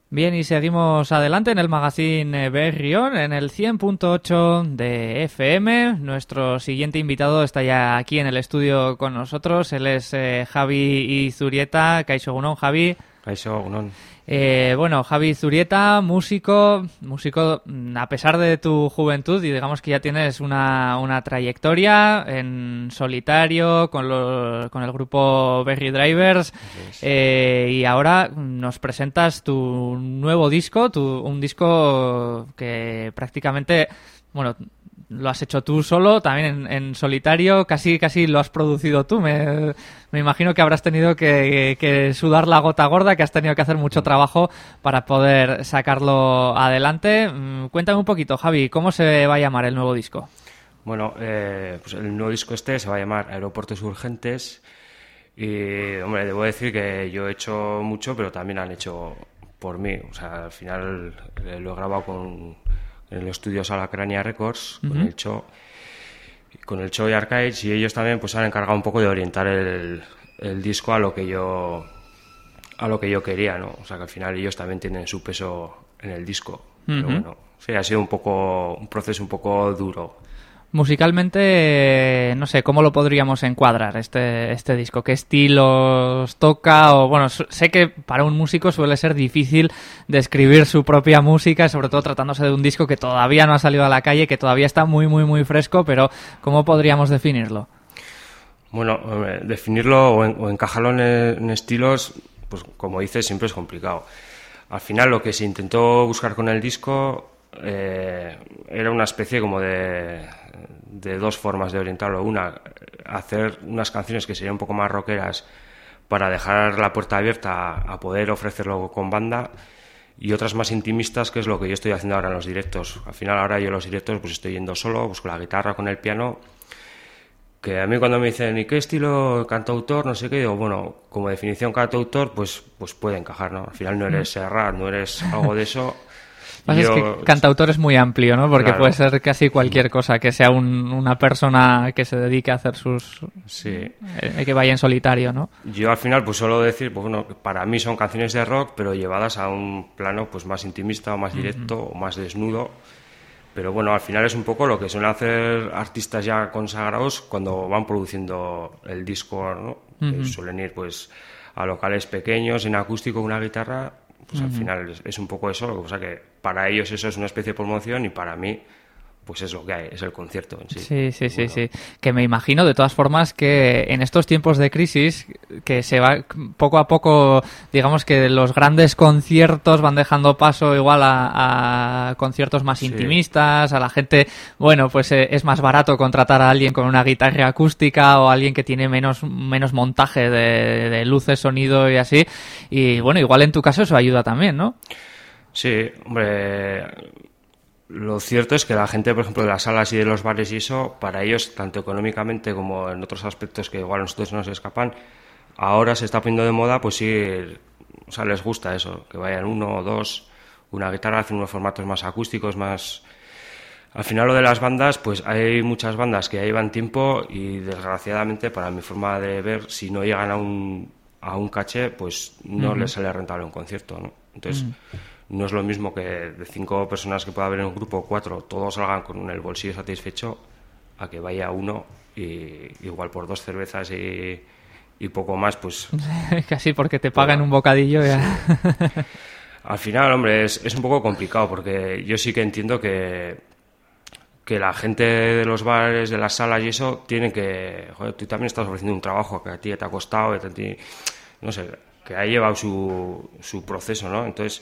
Bien, y seguimos adelante en el magazine Berrión, en el 100.8 de FM. Nuestro siguiente invitado está ya aquí en el estudio con nosotros. Él es Javi Izurieta. Kaixo egunon, Javi. Kaixo egunon. Bueno, Javi Izurieta, músico, a pesar de tu juventud, y digamos que ya tienes una trayectoria en solitario con el grupo Berry Drivers, y ahora nos presentas tu nuevo disco, un disco que prácticamente, bueno, lo has hecho tú solo, también en solitario, casi lo has producido tú. Me imagino que habrás tenido que sudar la gota gorda, que has tenido que hacer mucho trabajo para poder sacarlo adelante. Cuéntame un poquito, Javi, ¿cómo se va a llamar el nuevo disco? Bueno, pues el nuevo disco se va a llamar Aeropuertos Urgentes y, hombre, debo decir que yo he hecho mucho, pero también han hecho por mí. O sea, al final lo he grabado en el estudio Sala Crania Records, con el Cho y Arcades, y ellos también pues han encargado un poco de orientar el disco a lo que yo quería, ¿no? O sea, que al final ellos también tienen su peso en el disco. Pero bueno, sí, ha sido un proceso un poco duro. Musicalmente, no sé, ¿cómo lo podríamos encuadrar este disco? ¿Qué estilos toca? O bueno, sé que para un músico suele ser difícil describir su propia música, sobre todo tratándose de un disco que todavía no ha salido a la calle, que todavía está muy, muy, muy fresco, pero ¿cómo podríamos definirlo? Bueno, definirlo o encajarlo en estilos, pues como dices, siempre es complicado. Al final lo que se intentó buscar con el disco era una especie como de dos formas de orientarlo. Una, hacer unas canciones que serían un poco más rockeras para dejar la puerta abierta a poder ofrecerlo con banda, y otras más intimistas, que es lo que yo estoy haciendo ahora en los directos. Al final ahora yo en los directos pues estoy yendo solo, pues con la guitarra, con el piano, que a mí cuando me dicen ¿y qué estilo cantautor? No sé qué, digo, bueno, como definición cantautor pues puede encajar, ¿no? Al final no eres Serrat, no eres algo de eso. Es que cantautor es muy amplio, ¿no? Porque claro, puede ser casi cualquier cosa, que sea una persona que se dedique a hacer sí, que vaya en solitario, ¿no? Yo al final pues suelo decir, pues bueno, para mí son canciones de rock, pero llevadas a un plano pues más intimista o más directo o más desnudo. Pero bueno, al final es un poco lo que suelen hacer artistas ya consagrados cuando van produciendo el disco, ¿no? Que suelen ir pues a locales pequeños, en acústico, con una guitarra. Pues al final es un poco eso, lo que pasa que para ellos eso es una especie de promoción y para mí pues es lo que hay, es el concierto en sí. Sí. Que me imagino de todas formas que en estos tiempos de crisis, que se va poco a poco, digamos que los grandes conciertos van dejando paso igual a conciertos más intimistas, a la gente, bueno, pues es más barato contratar a alguien con una guitarra acústica o a alguien que tiene menos montaje de luces, sonido y así, y bueno, igual en tu caso eso ayuda también, ¿no? Sí, hombre, lo cierto es que la gente, por ejemplo, de las salas y de los bares y eso, para ellos, tanto económicamente como en otros aspectos que igual a nosotros nos escapan, ahora se está poniendo de moda, pues sí, o sea, les gusta eso, que vayan uno o dos, una guitarra, hacen unos formatos más acústicos, más... Al final lo de las bandas, pues hay muchas bandas que ya llevan tiempo y desgraciadamente, para mi forma de ver, si no llegan a un caché, pues no les sale rentable un concierto, ¿no? Entonces... No es lo mismo que de 5 personas que pueda haber en un grupo, 4, todos salgan con el bolsillo satisfecho, a que vaya uno y igual por 2 cervezas y poco más, pues... Casi porque te pagan un bocadillo ya. Sí. Al final, hombre, es un poco complicado porque yo sí que entiendo que la gente de los bares, de las salas y eso, tienen que... Joder, tú también estás ofreciendo un trabajo que a ti te ha costado, no sé, que ha llevado su proceso, ¿no? Entonces...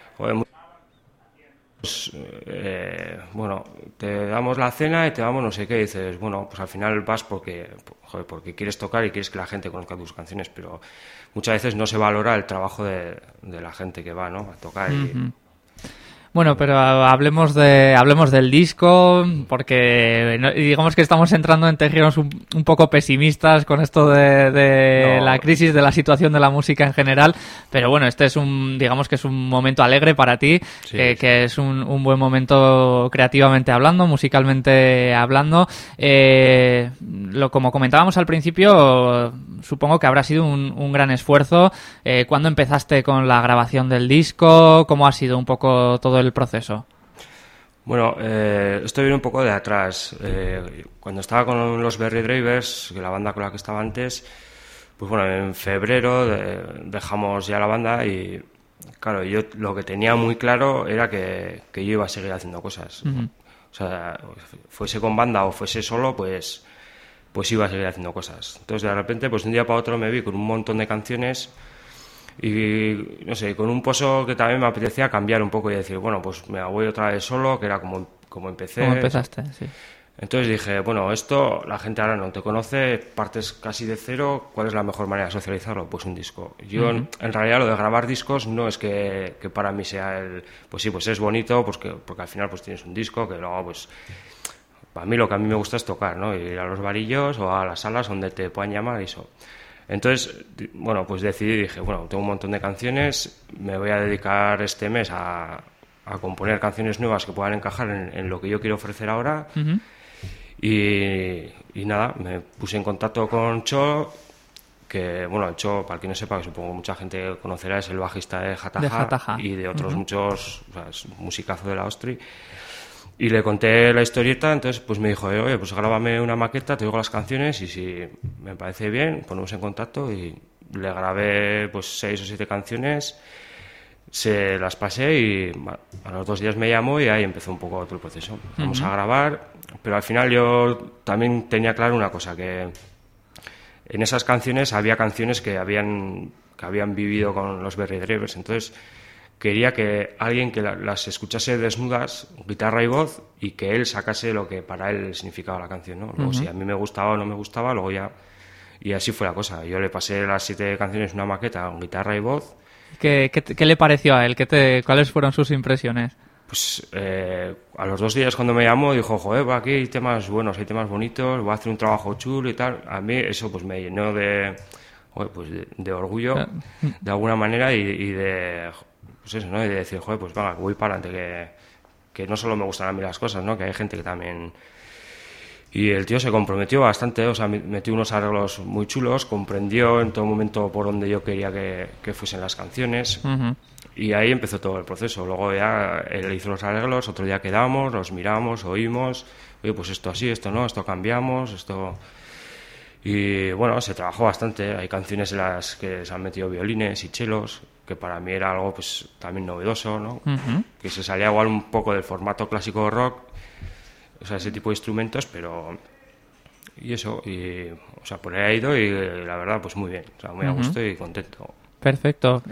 Pues, bueno, te damos la cena y te damos no sé qué, y dices, bueno, pues al final vas porque quieres tocar y quieres que la gente conozca tus canciones, pero muchas veces no se valora el trabajo de la gente que va, ¿no?, a tocar. Bueno, pero hablemos del disco, porque digamos que estamos entrando en terrenos un poco pesimistas con esto de la crisis de la situación de la música en general, pero bueno, este es digamos que es un momento alegre para ti, Sí, que es un buen momento creativamente hablando, musicalmente hablando. Como comentábamos al principio, supongo que habrá sido un gran esfuerzo. ¿Cuándo empezaste con la grabación del disco? ¿Cómo ha sido un poco todo el proceso? Bueno, esto viene un poco de atrás. Cuando estaba con los Berry Drivers, que la banda con la que estaba antes, pues bueno, en febrero dejamos ya la banda y, claro, yo lo que tenía muy claro era que yo iba a seguir haciendo cosas. Uh-huh. O sea, fuese con banda o fuese solo, pues iba a seguir haciendo cosas. Entonces, de repente, pues de un día para otro me vi con un montón de canciones y, no sé, con un pozo que también me apetecía cambiar un poco y decir, bueno, pues me voy otra vez solo, que era como empecé. ¿Cómo empezaste? Sí. Entonces dije, bueno, esto la gente ahora no te conoce, partes casi de cero, ¿cuál es la mejor manera de socializarlo? Pues un disco. Yo, en realidad, lo de grabar discos no es que para mí sea pues sí, pues es bonito, pues porque al final pues tienes un disco, que luego pues... Para mí lo que a mí me gusta es tocar, ¿no? Ir a los barillos o a las salas donde te puedan llamar y eso. Entonces, bueno, pues decidí, dije, bueno, tengo un montón de canciones, me voy a dedicar este mes a componer canciones nuevas que puedan encajar en lo que yo quiero ofrecer ahora. Uh-huh. Y nada, me puse en contacto con Cho, que, bueno, Cho, para el que no sepa, que supongo que mucha gente conocerá, es el bajista de Jataja y de otros muchos, o sea, es un musicazo de la Ostri. Y le conté la historieta, entonces pues me dijo, oye, pues grábame una maqueta, te digo las canciones y si me parece bien, ponemos en contacto y le grabé pues 6 o 7 canciones, se las pasé y a los 2 días me llamó y ahí empezó un poco todo el proceso. Vamos a grabar, pero al final yo también tenía claro una cosa, que en esas canciones había canciones que habían vivido con los Berry Drivers, entonces quería que alguien que las escuchase desnudas, guitarra y voz, y que él sacase lo que para él significaba la canción, ¿no? Luego, si a mí me gustaba o no me gustaba, luego ya... Y así fue la cosa. Yo le pasé las 7 canciones, una maqueta, con guitarra y voz. ¿Qué le pareció a él? ¿Cuáles fueron sus impresiones? Pues a los 2 días cuando me llamó, dijo, joder, aquí hay temas buenos, hay temas bonitos, voy a hacer un trabajo chulo y tal. A mí eso pues me llenó de orgullo, de alguna manera, y de... Pues eso, ¿no? Y de decir, joder, pues venga, voy para adelante, que no solo me gustan a mí las cosas, ¿no? Que hay gente que también... Y el tío se comprometió bastante, o sea, metió unos arreglos muy chulos, comprendió en todo momento por dónde yo quería que fuesen las canciones, y ahí empezó todo el proceso. Luego ya él hizo los arreglos, otro día quedamos, los miramos, oímos, oye, pues esto así, esto no, esto cambiamos, esto... Y bueno, se trabajó bastante, hay canciones en las que se han metido violines y chelos, que para mí era algo pues también novedoso, ¿no? Que se salía igual un poco del formato clásico rock, o sea, ese tipo de instrumentos, pero... Y eso, o sea, por ahí ha ido y la verdad, pues muy bien, o sea, muy a gusto y contento. Perfecto.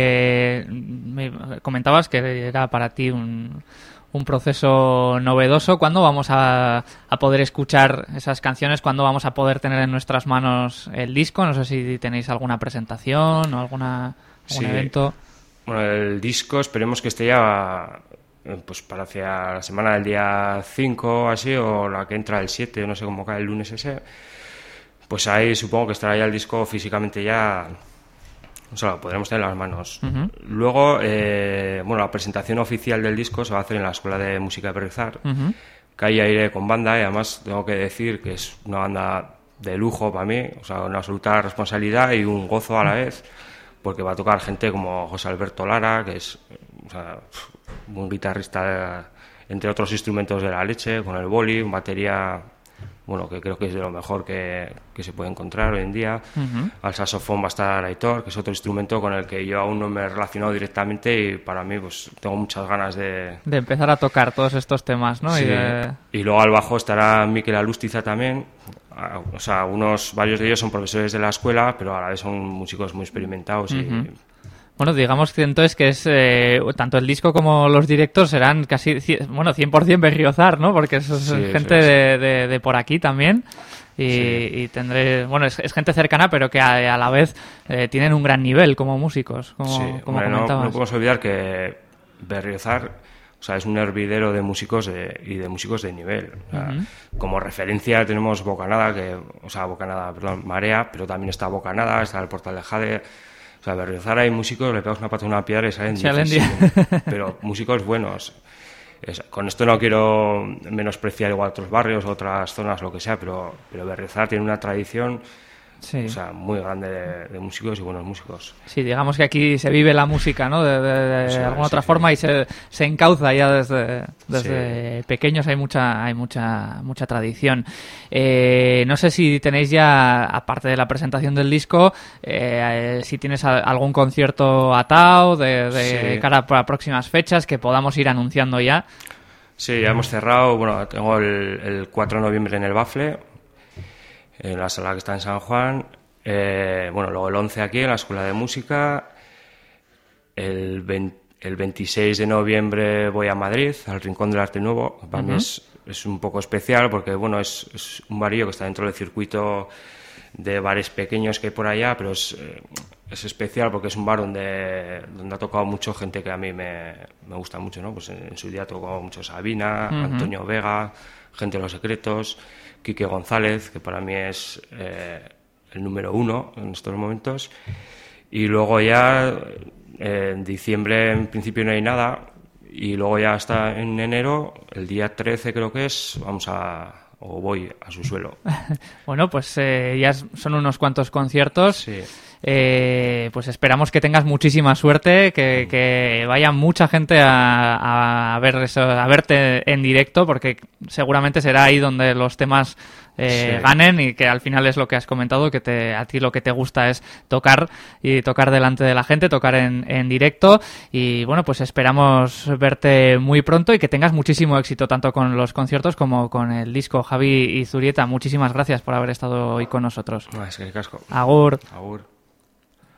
Me comentabas que era para ti un proceso novedoso. ¿Cuándo vamos a poder escuchar esas canciones? ¿Cuándo vamos a poder tener en nuestras manos el disco? No sé si tenéis alguna presentación o algún evento. Bueno, el disco esperemos que esté ya pues para hacia la semana del día 5 así, o la que entra el 7, no sé cómo cae el lunes ese. Pues ahí supongo que estará ya el disco físicamente ya... O sea, lo podremos tener en las manos. Luego, bueno, la presentación oficial del disco se va a hacer en la Escuela de Música de Berrizar, que ahí iré con banda, y además tengo que decir que es una banda de lujo para mí, o sea, una absoluta responsabilidad y un gozo a la vez, porque va a tocar gente como José Alberto Lara, que es, o sea, un guitarrista, entre otros instrumentos de la leche, con el boli, batería... Bueno, que creo que es de lo mejor que se puede encontrar hoy en día. Al saxofón va a estar Aitor, que es otro instrumento con el que yo aún no me he relacionado directamente y para mí pues tengo muchas ganas de empezar a tocar todos estos temas, ¿no? Sí. Y luego al bajo estará Mikel Alustiza también. O sea, varios de ellos son profesores de la escuela, pero a la vez son músicos muy experimentados y... Bueno, digamos que entonces que es tanto el disco como los directos serán casi, 100% Berriozar, ¿no? Porque es gente de por aquí también y tendré, bueno, es gente cercana, pero que a la vez tienen un gran nivel como músicos, como comentabas. No podemos olvidar que Berriozar, O sea, es un hervidero de músicos y de músicos de nivel. O sea, como referencia tenemos Marea, pero también está Bocanada, está el Portal de Jade. O sea, Berriozar hay músicos, le pegas una pata a una piedra y salen 10. Pero músicos buenos. Con esto no quiero menospreciar igual otros barrios, otras zonas, lo que sea, pero Berriozar tiene una tradición... Sí. O sea, muy grande de músicos y buenos músicos. Sí, digamos que aquí se vive la música, ¿no? De alguna otra forma y se encauza ya desde pequeños. Hay mucha tradición. No sé si tenéis ya, aparte de la presentación del disco, si tienes algún concierto atado de cara a próximas fechas que podamos ir anunciando ya. Sí, ya hemos cerrado. Bueno, tengo el 4 de noviembre en el Bafle, en la sala que está en San Juan. Luego el 11 aquí en la Escuela de Música. El 26 de noviembre voy a Madrid, al Rincón del Arte Nuevo. Para mí es un poco especial porque es un barillo que está dentro del circuito de bares pequeños que hay por allá, pero es especial porque es un bar donde ha tocado mucho gente que a mí me gusta mucho, ¿no? Pues en su día tocó mucho Sabina, Antonio Vega, Gente de los Secretos, Quique González, que para mí es el número 1 en estos momentos. Y luego ya en diciembre en principio no hay nada, y luego ya hasta en enero, el día 13 creo que es, voy a Subsuelo. Bueno, pues ya son unos cuantos conciertos. Sí. Pues esperamos que tengas muchísima suerte, que vaya mucha gente a ver eso, a verte en directo, porque seguramente será ahí donde los temas ganen, y que al final es lo que has comentado, que a ti lo que te gusta es tocar delante de la gente, tocar en directo. Y bueno, pues esperamos verte muy pronto y que tengas muchísimo éxito tanto con los conciertos como con el disco. Javi Izurieta, muchísimas gracias por haber estado hoy con nosotros. Es que casco. Agur. Agur.